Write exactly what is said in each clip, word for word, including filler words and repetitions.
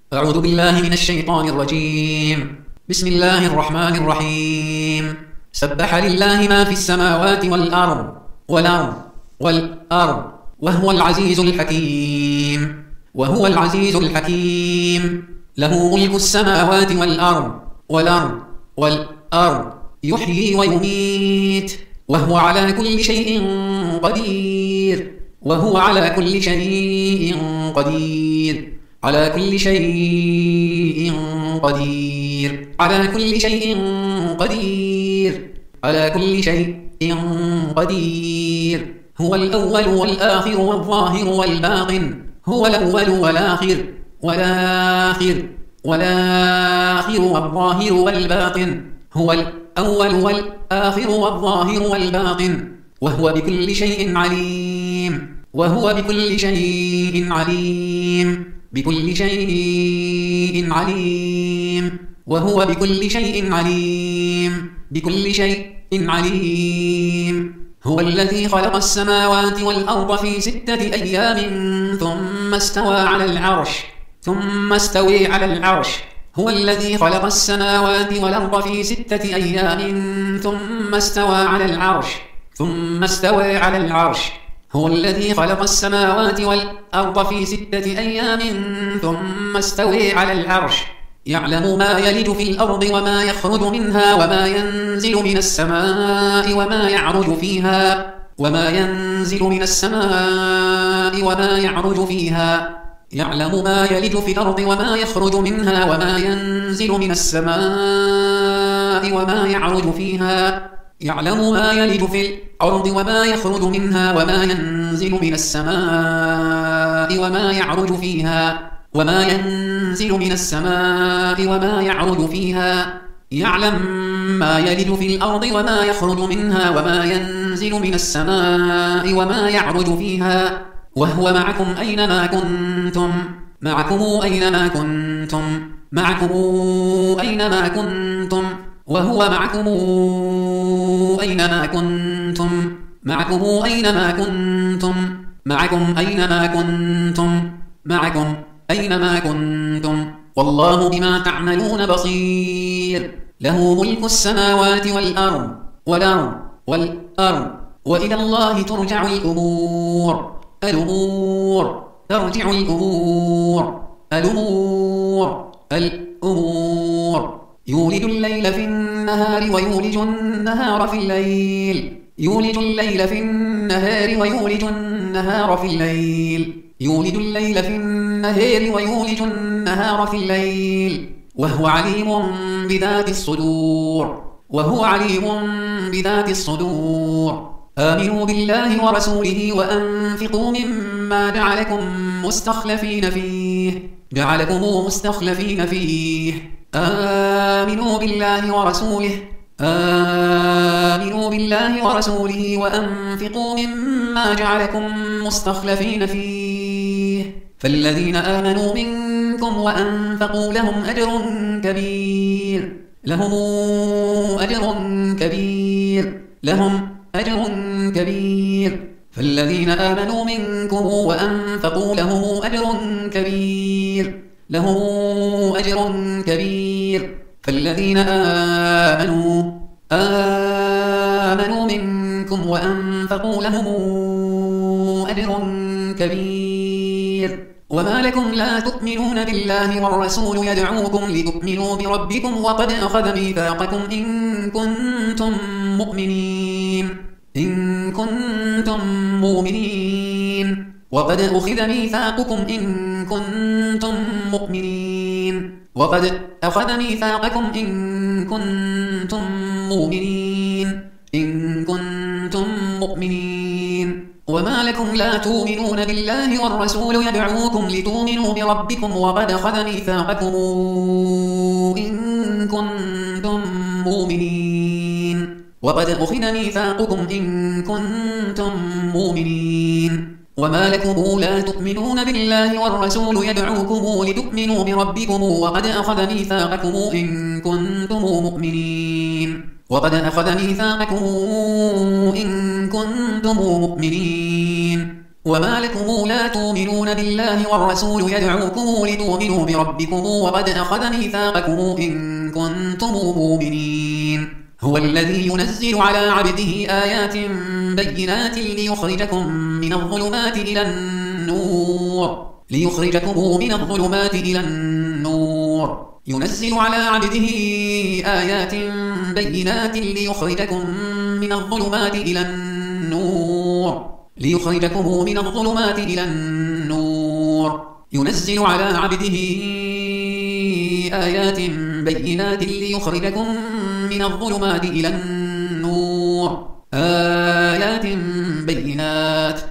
أعوذ بالله من الشيطان الرجيم. بسم الله الرحمن الرحيم. سبح لله ما في السماوات والأرض والأرض والأرض وهو العزيز الحكيم وهو العزيز الحكيم. له ملك السماوات والأرض والأرض والأرض يحيي ويميت وهو على كل شيء قدير وهو على كل شيء قدير على كل شيء قدير على كل شيء قدير على كل شيء قدير. هو الأول والآخر والظاهر والباطن. هو الأول والآخر والآخر والآخر والظاهر والباطن. هو الأول والآخر والظاهر والباطن وهو بكل شيء عليم وهو بكل شيء عليم بكل شيء عليم وهو بكل شيء عليم بكل شيء عليم. هو الذي خلق السماوات والأرض في ستة أيام ثم استوى على العرش ثم استوى على العرش. هو الذي خلق السماوات والأرض في ستة أيام ثم استوى على العرش ثم استوى على العرش. هو الذي خلق السماوات والأرض في ستة أيام ثم استوى على العرش. يعلم ما يلج في الأرض وما يخرج منها وما ينزل من السماء وما يعرج فيها وما ينزل من السماء وما يعرج فيها. يعلم ما يلج في الأرض وما يخرج منها وما ينزل من السماء وما يعرج فيها. يعلم ما يلج في الأرض وما يخرج منها وما ينزل من السماء وما يعرج فيها وما ينزل من السماء وما يعرج فيها. يعلم ما يلج في الأرض وما يخرج منها وما ينزل من السماء وما يعرج فيها. وهو معكم أينما كنتم معكم أينما كنتم معكم أينما كنتم وهو معكم أينما كنتم معكم أينما كنتم معكم أينما كنتم معكم أينما كنتم والله بما تعملون بصير. له ملك السماوات والأرض والأرض والأرض وإلى الله ترجع الأمور الأمور ترجع الأمور الأمور الأمور. يولج الليل في النهار ويولج النهار في الليل يولج الليل في النهار ويولج النهار في الليل يولج الليل في النهار ويولج النهار في الليل وهو عليم بذات الصدور وهو عليم بذات الصدور. آمنوا بالله ورسوله وأنفقوا مما جعلكم مستخلفين فيه جعلكم مستخلفين فيه. آمنوا بالله ورسوله آمنوا بالله ورسوله وأنفقوا مما جعلكم مستخلفين فيه. فالذين آمنوا منكم وأنفقوا لهم أجر كبير لهم أجر كبير لهم أجر كبير. فالذين آمنوا منكم وأنفقوا لهم أجر كبير لهم أجر كبير. فالذين آمنوا آمنوا منكم وأنفقوا لهم أجر كبير. وما لكم لا تؤمنون بالله والرسول يدعوكم لتؤمنوا بربكم وقد أخذ ميثاقكم إن كنتم مؤمنين إن كنتم مؤمنين وقد أخذ ميثاقكم إن كنتم مؤمنين وقد أخذ ميثاقكم إن كنتم مؤمنين إن كنتم مؤمنين. وما لكم لا تؤمنون بالله والرسول يدعوكم لتؤمنوا بربكم وقد أخذ ميثاقكم إن كنتم مؤمنين وقد أخذ ميثاقكم إن كنتم مؤمنين. وما لكم لا تؤمنون بالله والرسول يدعوكم لتؤمنوا بربكم وقد أخذ ميثاقكم إن كنتم مؤمنين وقد أخذ ميثاقكم إن كنتم مؤمنين وما لكم لا تؤمنون بالله والرسول يدعوكم لتؤمنوا بربكم وقد أخذ ميثاقكم إن كنتم مؤمنين. هو الذي ينزل على عبده آيات بينات ليخرجكم من الظلمات إلى النور ليخرجكم من الظلمات إلى النور ينزل على عبده آيات بينات ليخرجكم من الظلمات إلى النور ليخرجكم من الظلمات إلى النور ينزل على عبده آيات بينات ليخرجكم من الظلمات إلى النور آيات بينات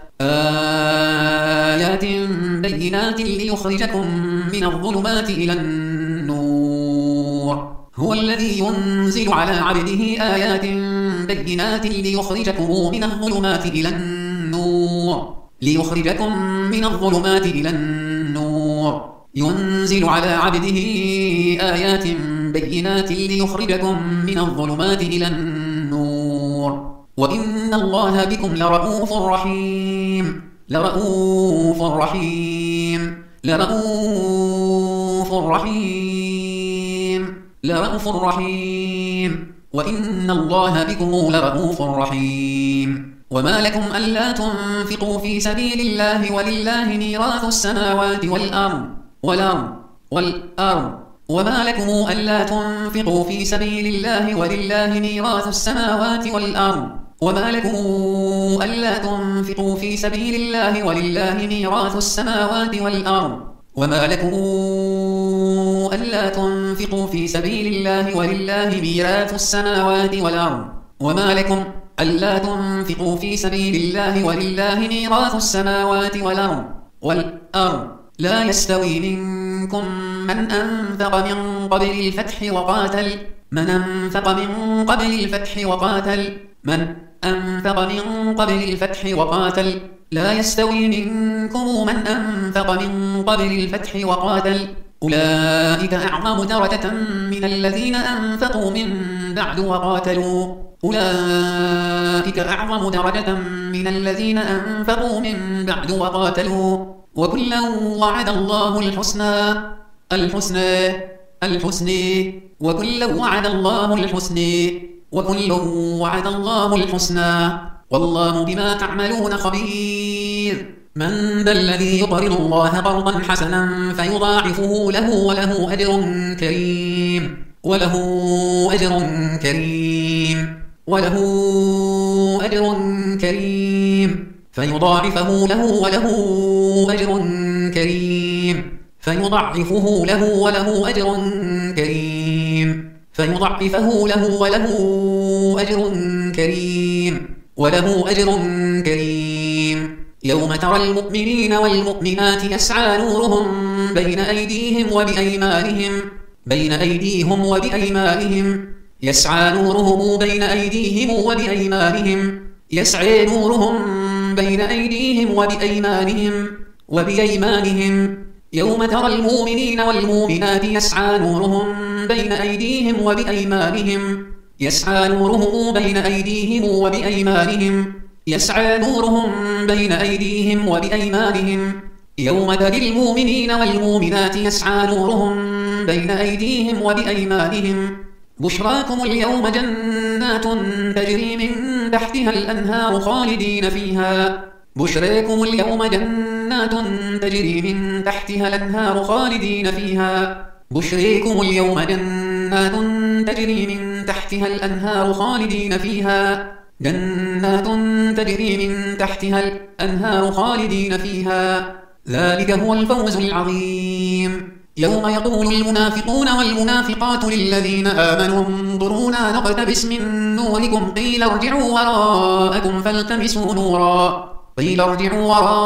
آيات بينات ليخرجكم من الظلمات إلى النور. هو الذي ينزل على عبده آيات بينات ليخرجكم من الظلمات إلى النور ليخرجكم من الظلمات إلى النور ينزل على عبده آيات بينات ليخرجكم من الظلمات إلى النور. وإن الله بكم لرؤوف رحيم لرؤوف رحيم لرؤوف رحيم لرؤوف رحيم وإن الله بكم لرؤوف رحيم. وما لكم ألا تنفقوا في سبيل الله ولله ميراث السماوات والأرض والأرض والأرض وما لكم ألا تنفقوا في سبيل الله ولله ميراث السماوات والأرض وما لكم ألا تنفقوا في سبيل الله ولله ميراث السماوات والأرض وما لكم ألا تنفقوا في سبيل الله ولله ميراث السماوات والأرض وما لكم ألا تنفقوا في سبيل الله ولله ميراث السماوات والأرض والأرض لا يستوي منكم من أنفق من قبل الفتح وقاتل من أنفق من قبل الفتح وقاتل من أنفق من قبل الفتح وقاتل لا يستوي منكم من أنفق من قبل الفتح وقاتل أولئك أعظم درجة من الذين أنفقوا من بعد وقاتلوا أولئك أعظم درجة من الذين أنفقوا من بعد وقاتلوا وكلا وعد الله الحسنى الحسنى الحسنى وكلا وعد الله الحسنى وكلا وعد الله الحسنى والله بما تعملون خبير. من ذا الذي يقرض الله قرضا حسنا فيضاعفه له وله أجر كريم وله أجر كريم وله أجر كريم فيضاعفه له وله أجر كريم فيضاعفه له وله أجر كريم فيضاعفه له وله أجر كريم وله أجر كريم. يوم ترى المؤمنين والمؤمنات يسعى نورهم بين أيديهم وبأيمانهم بين أيديهم وبأيمانهم يسعى نورهم بين أيديهم وبأيمانهم يسعى نورهم بين أيديهم وبأيمانهم وبأيمانهم يوم ترى المؤمنين والمؤمنات يسعى نورهم بين أيديهم وبأيمانهم يسعى نورهم بين أيديهم وبأيمانهم يسعى نورهم بين أيديهم وبأيمانهم يوم ترى المؤمنين والمؤمنات يسعى نورهم بين أيديهم وبأيمانهم بشراكم اليوم جنات تجري من تحتها الأنهار خالدين فيها بشراكم اليوم جنات تجري من تحتها الأنهار خالدين فيها بشريكم اليوم جنات تجري من تحتها الأنهار خالدين فيها جنات تجري من تحتها الأنهار خالدين فيها ذلك هو الفوز العظيم. يوم يقول المنافقون والمنافقات للذين آمنوا انظرونا نقتبس من نوركم قيل ارجعوا وراءكم فالتمسوا نورا قيل ارجعوا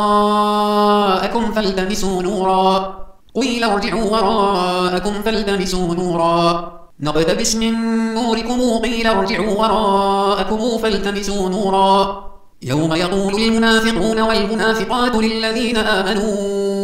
وراءكم فالتمسوا نورا قيل ارجعوا وراءكم فالتمسوا نورا نقتبس من نوركم قيل ارجعوا وراءكم فالتمسوا نورا يوم يقول المنافقون والمنافقات للذين آمنوا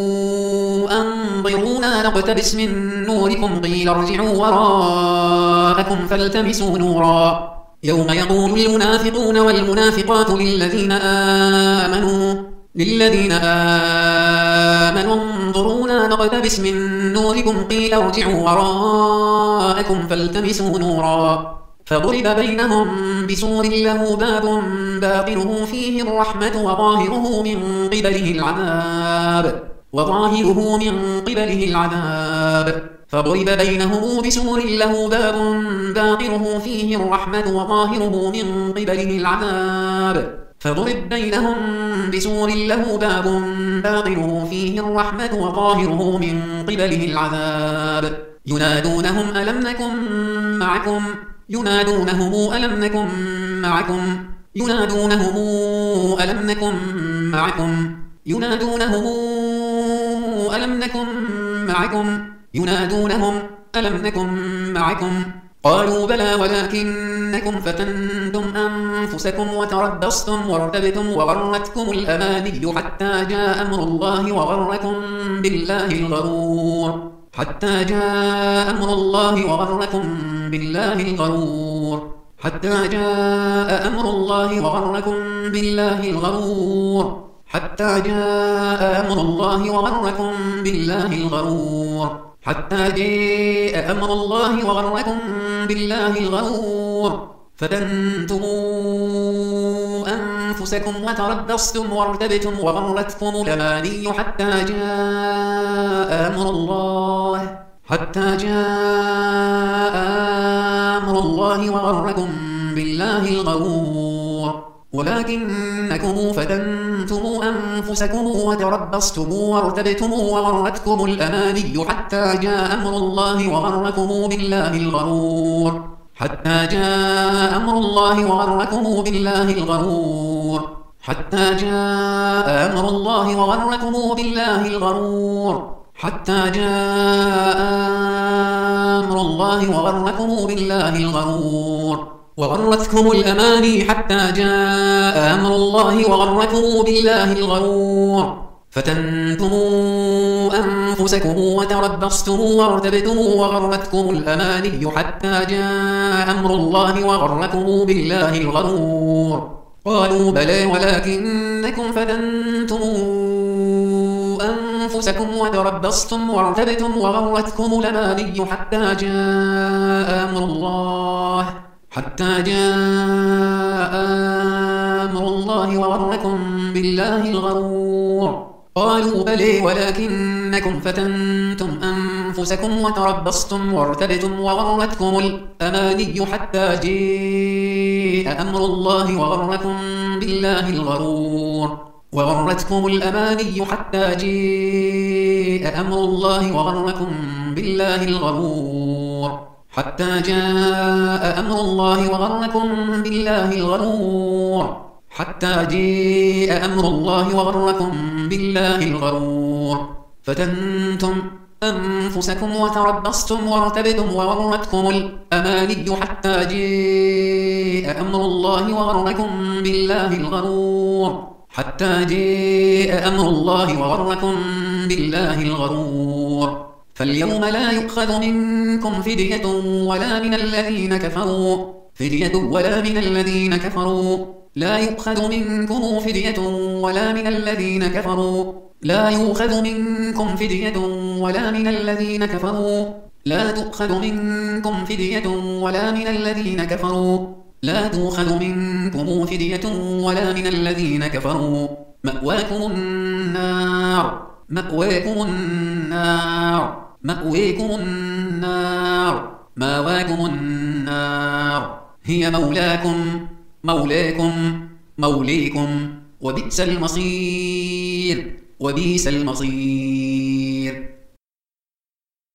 انظرونا نقتبس من نوركم قيل ارجعوا وراءكم فالتمسوا نورا يوم يقول المنافقون والمنافقات للذين آمنوا للذين آمنوا انظرونا نقتبس من نوركم قيل ارجعوا وراءكم فالتمسوا نورا فضرب بينهم بسور له باب باطنه فيه الرحمة وظاهره من قبله العذاب وظاهره من قبله العذاب فضرب بينهم بسور له باب باطنه فيه الرحمة وظاهره من قبله العذاب فضرب بينهم بسور له باب باطنه فيه الرحمة وظاهره من قبله العذاب ينادونهم ألم نكن معكم ينادونهم ألم نكن معكم ينادونهم ألم نكن معكم ينادونهم ألم نكن معكم ينادونهم ألم نكن معكم قالوا بلى ولكنكم فتنتم أنفسكم وتربصتم وارتبتم وغرتكم الأماني حتى جاء أمر الله وغركم بالله الغرور حتى جاء أمر الله وغركم بالله الغرور حتى جاء أمر الله وغركم بالله الغرور حتى جاء أمر الله وغركم بالله الغرور حتى جاء أمر الله وغركم بالله الغرور فتنتم أنفسكم وتربصتم وارتبتم وغرتكم الأماني حتى جاء أمر الله حتى جاء أمر الله وغركم بالله الغرور ولكنكم فتنتم أنفسكم وتربصتم وارتبتم وغرتكم الأماني حتى جاء أمر الله وغركم بالله الغرور حتى جاء أمر الله وغركم بالله الغرور حتى جاء أمر الله وغركم بالله الغرور حتى جاء أمر الله وغركم بالله الغرور وغرتكم الأماني حتى جاء أمر الله وغركم بالله الغرور فتنتم أنفسكم وتربصتم وارتبتم وغرتكم الأماني حتى جاء أمر الله وغركم بالله الغرور قالوا بلى ولكنكم فتنتم أنفسكم وتربصتم وارتبتم وغرتكم الأماني حتى جاء أمر الله حتى جاء أمر الله وغركم بالله الغرور قالوا بلى ولكنكم فتنتم أنفسكم وتربصتم وارتبتم وغرتكم الأماني حتى جاء أمر الله وغركم بالله الغرور وغرتكم الأماني حتى جاء أمر الله وغركم بالله الغرور حتى جاء أمر الله وغركم بالله الغرور حتى جاء أمر الله وغركم بالله الغرور فتنتم أنفسكم وتربصتم وارتبتم وغرتكم الأماني حتى جاء أمر الله وغركم بالله الغرور حتى جاء أمر الله وغركم بالله الغرور فاليوم لا يؤخذ منكم فدية ولا من الذين كفروا فدية ولا من الذين كفروا لا يؤخذ منكم فدية ولا من الذين كفروا لا يؤخذ منكم فدية ولا من الذين كفروا لا تؤخذ منكم فدية ولا من الذين كفروا لا تؤخذ منكم فدية ولا من الذين كفروا مأواكم النار مأواكم النار مأواكم النار مأواكم النار هي مولاكم مولاكم موليكم وبئس المصير وبئس المصير